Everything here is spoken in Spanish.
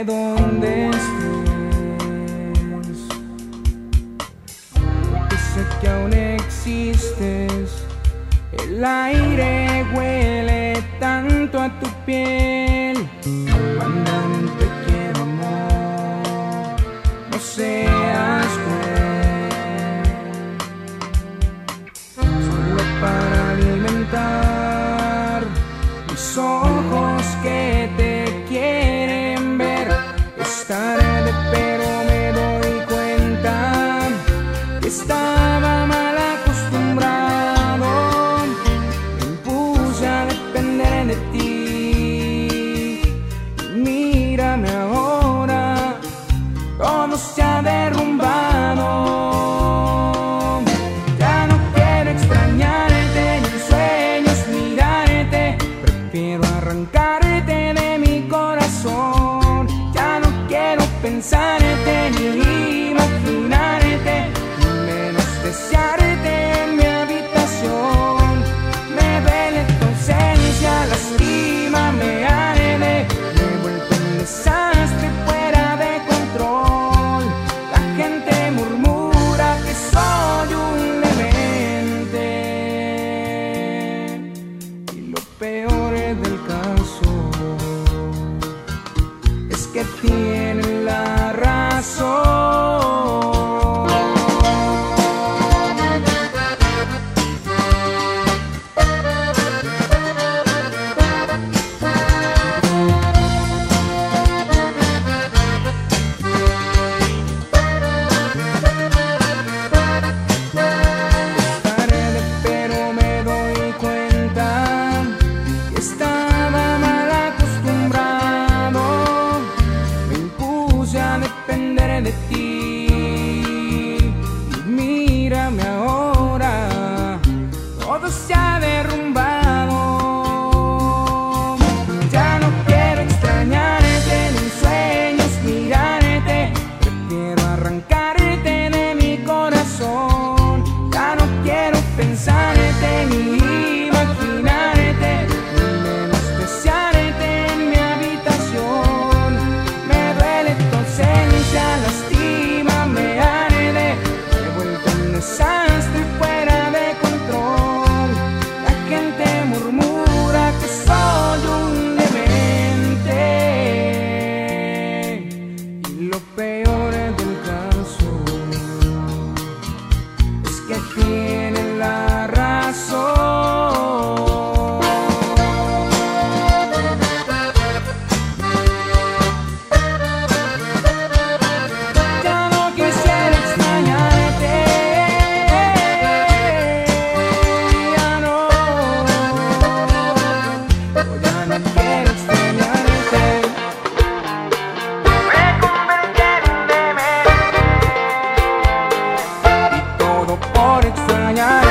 de donde estés, porque sé que aún existes. El aire huele tanto a tu piel. Cuando aún te quiero, no seas cruel, solo para alimentar mis ojos que te quieren ver. Es tarde, pero me doy cuenta que estaba mal acostumbrado. Me impuse a depender de ti. Y mírame ahora, todo se ha derrumbado. Ya no quiero extrañarte ni en sueños mirarte. Prefiero arrancarte de mi corazón. Ya no quiero pensarte ni imaginarte, ni menos desearte en mi habitación. Me duele tu ausencia, lastima, me arde. Me he vuelto un desastre fuera de control. La gente murmura que soy un demente. Y lo peor del caso es que tienen la razón. De ti, y mírame ahora, todo se ha derrumbado. Ya no quiero extrañarte ni en sueños mirarte. Prefiero arrancarte de mi corazón. Ya no quiero pensarte ni imaginarte, ni menos desearte en mi habitación. Me duele tu ausencia, lastima, me arde. Me he vuelto un desastre fuera de control. La gente murmura que soy un demente. Y lo peor del caso es que tienen la razón. Por extrañar